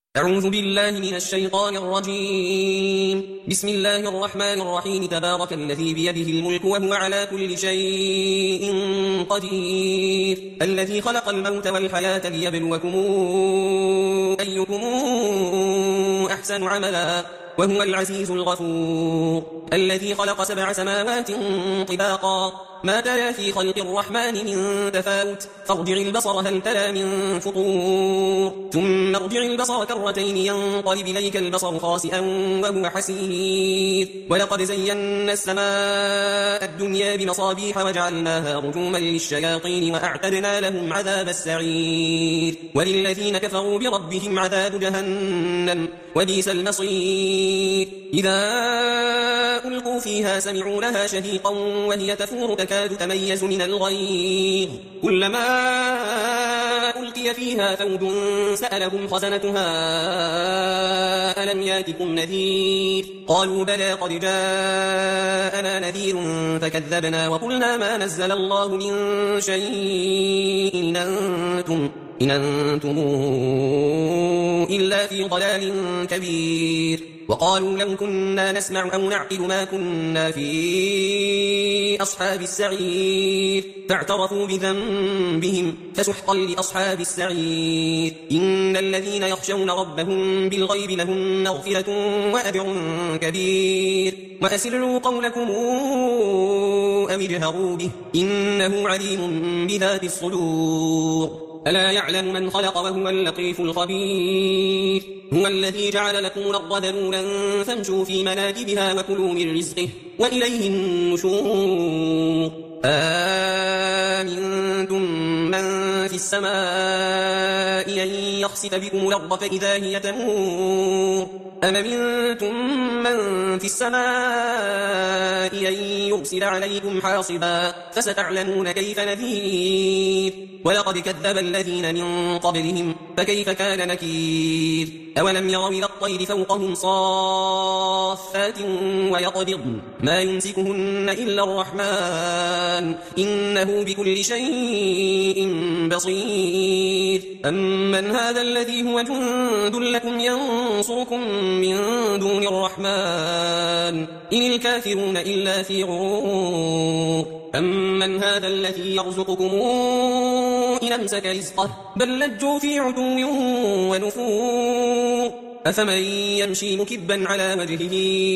أعوذ بالله من الشيطان الرجيم. بسم الله الرحمن الرحيم. تبارك الذي بيده الملك وهو على كل شيء قدير، الذي خلق الموت والحياة ليبلوكم أيكم أحسن عملا وهو العزيز الغفور، الذي خلق 7 سماوات طباقا ما ترى في خلق الرحمن من تفاوت، فارجع البصر هل ترى من فطور، ثم ارجع البصر كرتين ينقلب إليك البصر خاسئا وهو حسير، ولقد زينا السماء الدنيا بمصابيح وجعلناها رجوما للشياطين وأعتدنا لهم عذاب السعير، وللذين كفروا بربهم عذاب جهنم وبئس المصير. إذا ألقوا فيها سمعوا لها شهيقا وهي تفور تكاد تميز من الغيظ، كلما ألقي فيها فوج سألهم خزنتها ألم ياتكم نذير، قالوا بلى قد جاءنا نذير فكذبنا وقلنا ما نزل الله من شيء إن أنتم إلا في ضلال كبير. وقالوا لو كنا نسمع أو نعقل ما كنا في أصحاب السعير، فاعترفوا بذنبهم فسحقا لأصحاب السعير. إن الذين يخشون ربهم بالغيب لهم مغفرة وأجر كبير. وأسروا قولكم أو اجهروا به إنه عليم بذات الصدور. ألا يعلم من خلق وهو اللطيف الخبير. هو الذي جعل لكم الأرض ذلولا فامشوا في مناكبها وكلوا من رزقه وإليه النشور. أأمنتم من في السماء أن يخسف بكم الأرض فإذا هي تمور، أم أمنتم من في السماء أن يرسل عليكم حاصبا فستعلمون كيف نذير. ولقد كذب الذين من قبلهم فكيف كان نكير. أولم يروا إلى الطير فوقهم صافات ويقبضن ما يمسكهن إلا الرحمن إنه بكل شيء بصير. أمن هذا الذي هو جند لكم ينصركم من دون الرحمن إن الكافرون إلا في غرور. أمن هذا الذي يرزقكم إن أمسك رزقه بل لجوا في عتو ونفور. أفمن يمشي مكبا على وجهه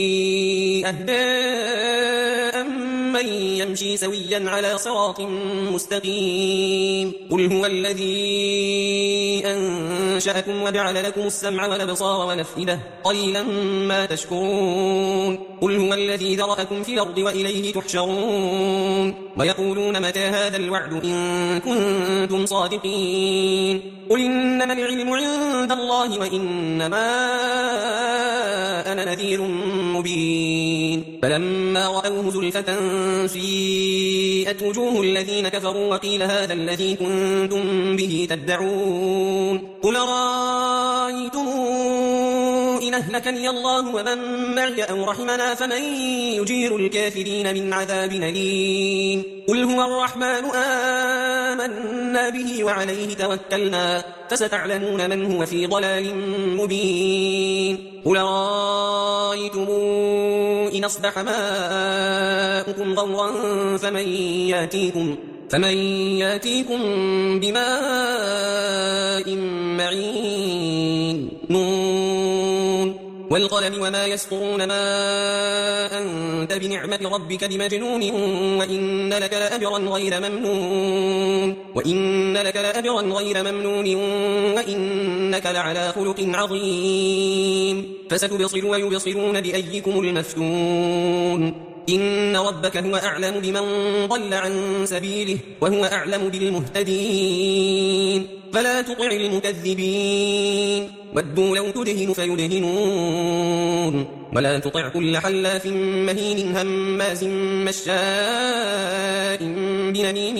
أهدى أمن يمشي سويا على صراط مستقيم. قل هو الذي أنشأكم وجعل لكم السمع والأبصار والأفئدة قليلا ما تشكرون. قل هو الذي ذرأكم في الأرض وإليه تحشرون. ويقولون متى هذا الوعد إن كنتم صادقين. قل إنما العلم عند الله وإنما أنا نذير مبين. فلما رأوه زلفة سيئت وجوه الذين كفروا وقيل هذا الذي كنتم به تدعون. قل رأيتم إن أهلكني الله ومن معي أو رحمنا فمن يجير الكافرين من عذاب أليم. قل هو الرحمن آمنا به وعليه توكلنا فستعلمون من هو في ضلال مبين. قل رأيتم إن أصبح ماؤكم غورا فمن ياتيكم بماء معين. نون والقلم وما يسطرون ما أنت بنعمة ربك بمجنون وإن لك لأجرا غير ممنون وإنك لعلى خلق عظيم. فستبصر ويبصرون بأيكم المفتون. إن ربك هو أعلم بمن ضل عن سبيله وهو أعلم بالمهتدين. فلا تطع المكذبين ودوا لو تدهن فيدهنون. ولا تطع كل حلاف مهين هماز مشاء بنميم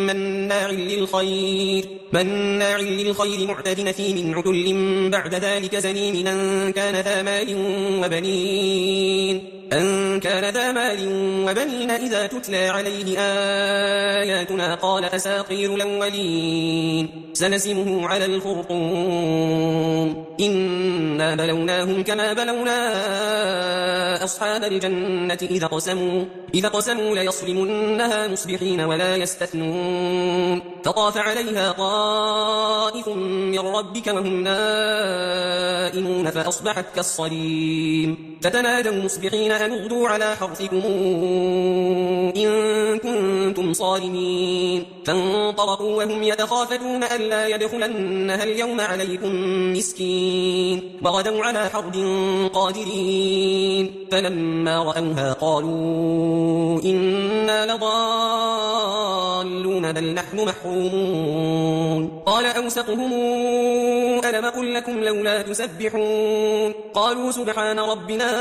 مناع للخير معتد نثيم عتل بعد ذلك زنيم أن كان ذا مال وبنين. أن كان ذا مال وبنين إذا تتلى عليه آياتنا قال أساطير الأولين سنسمه على الخرطوم إنا بلوناهم كما بلونا أصحاب الجنة إذا قسموا ليصرمنها مصبحين ولا يستثنون فطاف عليها طائف من ربك وهم نائمون فأصبحت كالصريم فتنادوا مصبحين أن اغدوا على حرثكم إن كنتم صارمين فانطلقوا وهم يتخافتون ألا يدخلنها اليوم عليكم مسكين وغدوا على حرد قادرين فلما رأوها قالوا إنا لضالون بل نحن محرومون قال أوسطهم ألم قل لكم لولا تسبحون قالوا سبحان ربنا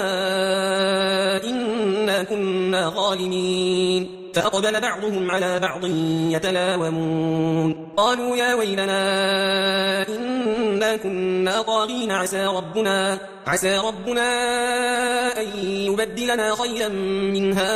إنا كنا ظالمين فأقبل بعضهم على بعض يتلاومون قالوا يا ويلنا إنا كنا طاغين عسى ربنا أن يبدلنا خيرا منها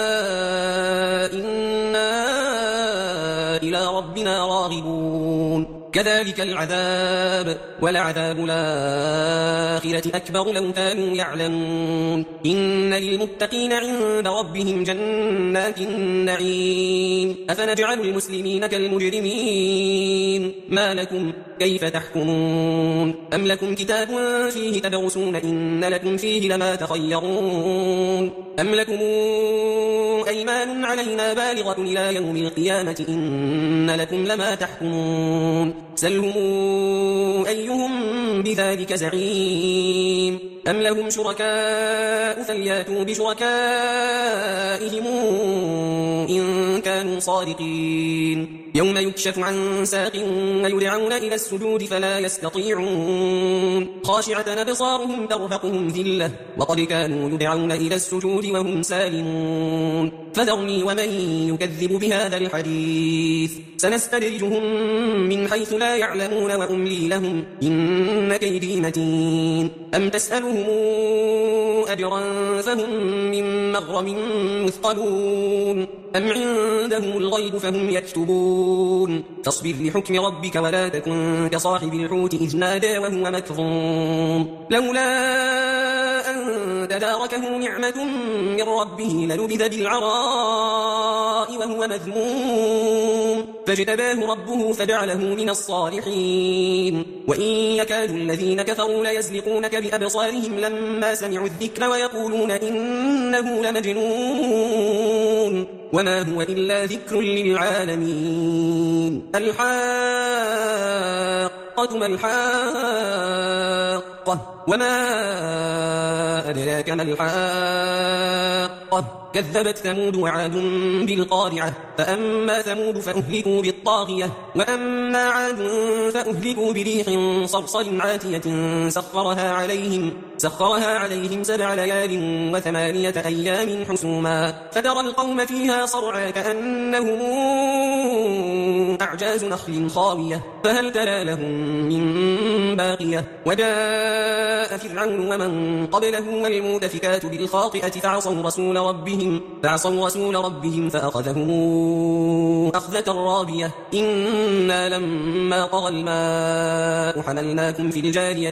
إنا إلى ربنا راغبون كذلك العذاب ولعذاب الآخرة أكبر لو كانوا يعلمون إن للمتقين عند ربهم جنات النعيم أفنجعل المسلمين كالمجرمين ما لكم كيف تحكمون أم لكم كتاب فيه تدرسون إن لكم فيه لما تخيرون أم لكم أيمان علينا بالغة إلى يوم القيامة إن لكم لما تحكمون سلهم أيهم بذلك زعيم أم لهم شركاء فلياتوا بشركائهم إن كانوا صادقين يوم يكشف عن ساق ويدعون إلى السجود فلا يستطيعون خاشعة أبصارهم ترهقهم ذلة وقد كانوا يدعون إلى السجود وهم سالمون فذرني ومن يكذب بهذا الحديث سنستدرجهم من حيث لا يعلمون وأملي لهم إن كيدي متين أم تسألهم أجرا فهم من مغرم مثقلون أم عندهم الغيب فهم يكتبون فاصبر لحكم ربك ولا تكن كصاحب الحوت إذ نادى وهو مكظوم لولا أن تداركه نعمة من ربه لنبذ بالعراء وهو مذموم فاجتباه ربه فجعله من الصالحين وإن يكاد الذين كفروا ليزلقونك بأبصارهم لما سمعوا الذكر ويقولون إنه لمجنون وما هو إلا ذكر للعالمين الحاقة ما الحاقة وما أدراك ما الحاقة كذبت ثمود وعاد بالقارعة فأما ثمود فأهلكوا بالطاغية وأما عاد فأهلكوا بريح صرصر عاتية سخرها عليهم 7 ليال و8 أيام حسوما فترى القوم فيها صرعا كأنهم أعجاز نخل خاوية فهل ترى لهم من باقية وجاء فرعون ومن قبله والمؤتفكات بالخاطئة فعصوا رسول ربهم فأخذهم أخذة رابية إنا لما طغى الماء حملناكم في الجارية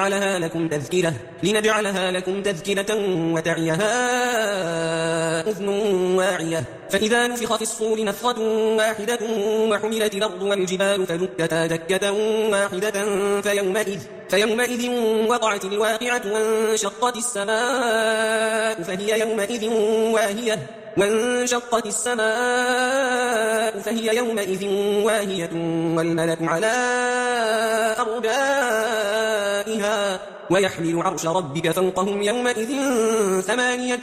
لنجعلها لكم تذكرة وتعيها أذن واعية فإذا نفخ في الصور نفخة واحدة وحملت الأرض والجبال فدكتا دكة واحدة فيومئذ وقعت الواقعة وانشقت السماء فهي يومئذ واهية والملك على أرجائها ويحمل عرش ربك فوقهم يومئذ 8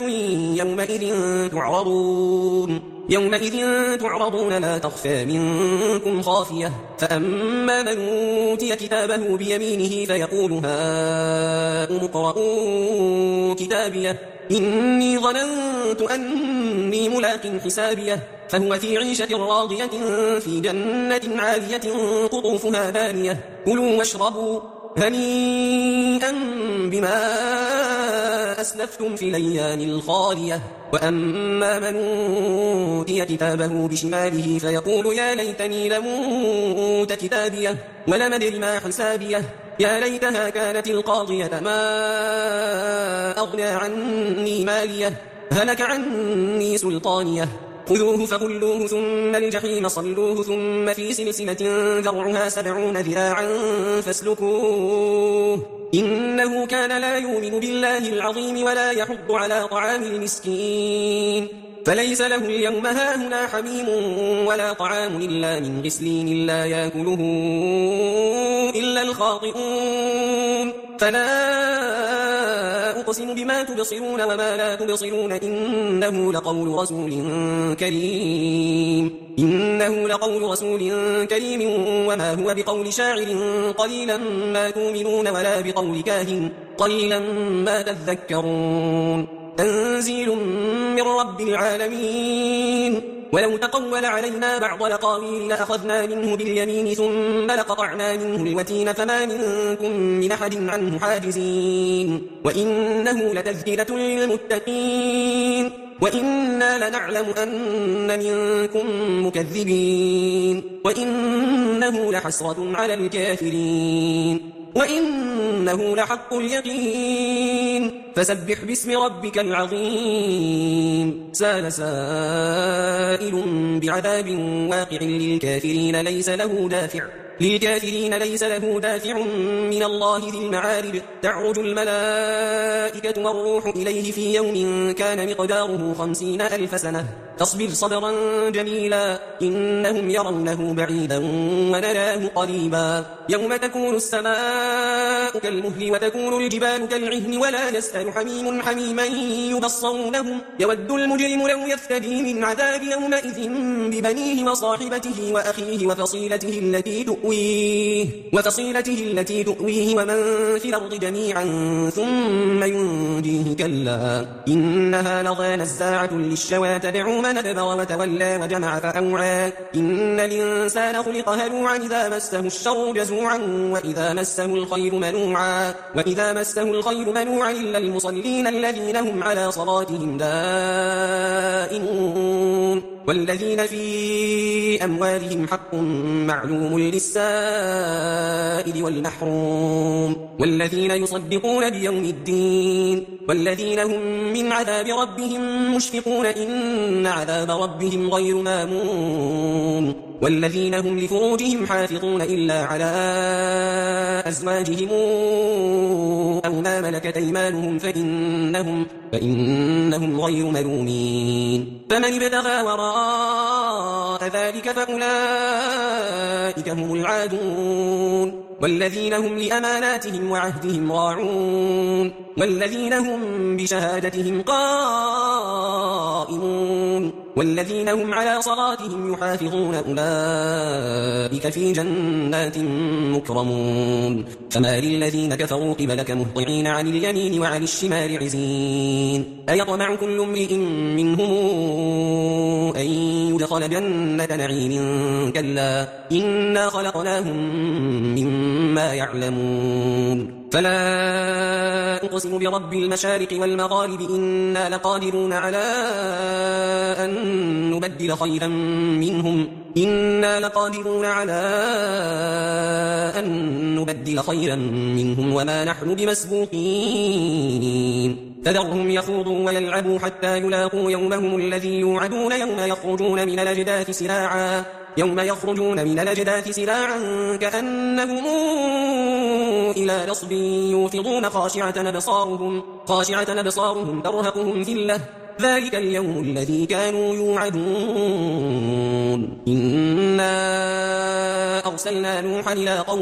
يومئذ تعرضون لا تخفى منكم خافية فأما من أوتي كتابه بيمينه فيقول هاؤم اقرءوا كتابيه إني ظننت أني ملاق حسابيه فهو في عيشة راضية في جنة عالية قطوفها دانية كلوا واشربوا هنيئا بما أسلفتم في الأيام الخالية وأما من أوتي كتابه بشماله فيقول يا ليتني لم أوت كتابيه ولم أدر ما حسابيه يا ليتها كانت القاضية ما أغنى عني ماليه هلك عني سلطانيه خذوه فغلوه ثم الجحيم صلوه ثم في سلسلة ذرعها 70 ذراعا فاسلكوه إنه كان لا يؤمن بالله العظيم ولا يحض على طعام المسكين فليس له اليوم هاهنا حميم ولا طعام إلا من غسلين لا يأكله إلا الخاطئون فلا أقسم بما تبصرون وما لا تبصرون إنه لقول رسول كريم وما هو بقول شاعر قليلا ما تؤمنون ولا بقول كاهن قليلا ما تذكرون تنزيل من رب العالمين ولو تقول علينا بعض الأقاويل لأخذنا منه باليمين ثم لقطعنا منه الوتين فما منكم من أحد عنه حاجزين وإنه لتذكرة للمتقين وإنا لنعلم أن منكم مكذبين وإنه لحسرة على الكافرين وإنه لحق اليقين فسبح باسم ربك العظيم سال سائل بعذاب واقع للكافرين ليس له دافع من الله ذي المعارج تعرج الملائكة والروح إليه في يوم كان مقداره 50,000 سنة فاصبر صبرا جميلا إنهم يرونه بعيدا ونراه قريبا يوم تكون السماء كالمهل وتكون الجبال كالعهن ولا يسأل حميم حميما يبصرونهم يود المجرم لو يفتدي من عذاب يومئذ ببنيه وصاحبته وأخيه وفصيلته التي تؤويه ومن في الأرض جميعا ثم ينجيه كلا إنها لظى نزاعة للشوى تدعو من أدبر وتولى وجمع فأوعى إن الإنسان خلق هلوعا إذا مسه الشر جزوعا وإذا مسه الخير منوعا إلا المصلين الذين هم على صلاتهم دائمون والذين في أموالهم حق معلوم للسائل والمحروم والذين يصدقون بيوم الدين والذين هم من عذاب ربهم مشفقون إن عذاب ربهم غير مامون والذين هم لفروجهم حافظون إلا على أزواجهم أو ما ملكت أيمانهم فإنهم غير ملومين فمن ابتغى وراء ذلك فأولئك هم العادون والذين هم لأماناتهم وعهدهم راعون والذين هم بشهادتهم قائمون والذين هم على صلاتهم يحافظون أولئك في جنات مكرمون فما للذين كفروا قبلك مهطعين عن اليمين وعن الشمال عزين أيطمع كل امرئ منهم أن يدخل جنة نعيم كلا إنا خلقناهم مما يعلمون فلا أقسم برب المشارق والمغارب إنا لقادرون على أن نبدل خيرا منهم وما نحن بمسبوقين فذرهم يخوضوا ويلعبوا حتى يلاقوا يومهم الذي يوعدون يوم يخرجون من الأجداث سراعا كأنهم إلى نصب يوفضون خاشعة أبصارهم ترهقهم ذلة ذلك اليوم الذي كانوا يوعدون إنا أرسلنا نوحا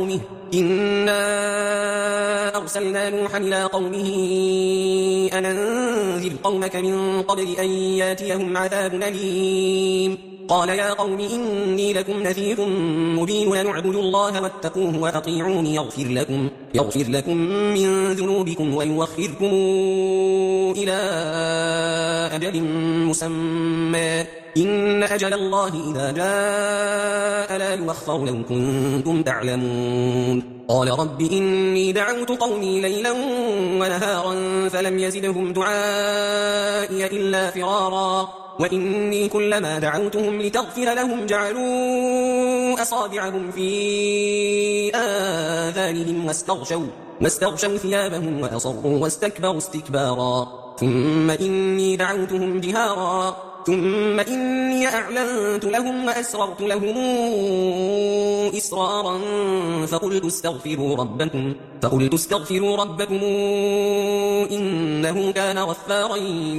إلى قومه أن أنذر قومك من قبل أن ياتيهم عذاب أليم قال يا قوم إني لكم نذير مبين أن اعبدوا الله واتقوه وأطيعون يغفر لكم من ذنوبكم ويوخركم إلى أجل مسمى إن أجل الله إذا جاء لا يؤخر لو كنتم تعلمون قال رب إني دعوت قومي ليلا ونهارا فلم يزدهم دعائي إلا فرارا وإني كلما دعوتهم لتغفر لهم جعلوا أصابعهم في آذانهم واستغشوا ثيابهم وأصروا واستكبروا استكبارا ثم إني دعوتهم جهارا ثم إني أعلنت لهم وأسررت لهم إسرارا فقلت استغفروا ربكم إنه كان غفارا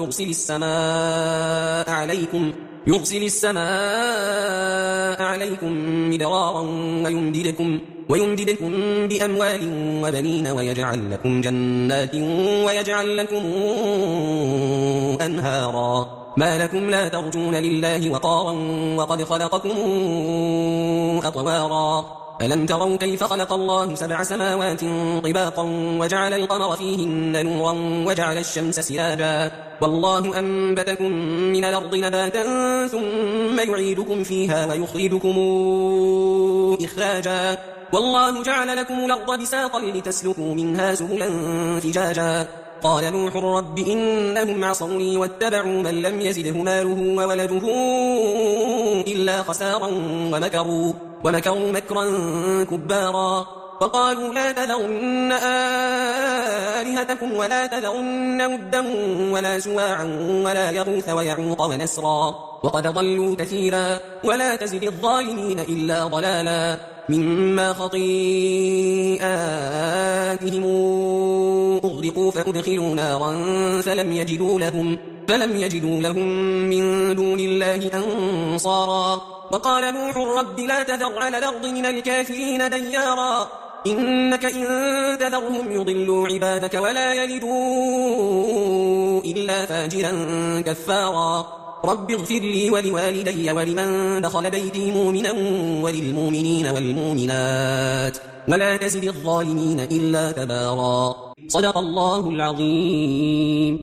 يرسل السماء عليكم مدرارا ويمددكم بأموال وبنين ويجعل لكم جنات ويجعل لكم أنهارا ما لكم لا ترجون لله وقارا وقد خلقكم أطوارا ألم تروا كيف خلق الله 7 سماوات طباقا وجعل القمر فيهن نورا وجعل الشمس سراجا والله أنبتكم من الأرض نباتا ثم يعيدكم فيها ويخرجكم إخراجا والله جعل لكم الأرض بساطا لتسلكوا منها سبلا فجاجا قال نوح رب إنهم عصوني واتبعوا من لم يزده ماله وولده إلا خسارا ومكروا مكرا كبارا وقالوا لا تذرن آلهتكم ولا تذرن ودا ولا سواعا ولا يغوث ويعوق ونسرا وقد ضلوا كثيرا ولا تزد الظالمين إلا ضلالا مما خطيئاتهم أغرقوا فأدخلوا نارا فلم يجدوا لهم من دون الله أنصارا وقال نوح رب لا تذر على الأرض من الكافرين ديارا إنك إن تذرهم يضلوا عبادك ولا يلدوا إلا فاجرا كفارا رب اغفر لي ولوالدي ولمن دخل بيتي مؤمنا وللمؤمنين والمؤمنات ولا تزد الظالمين إلا تبارا صدق الله العظيم.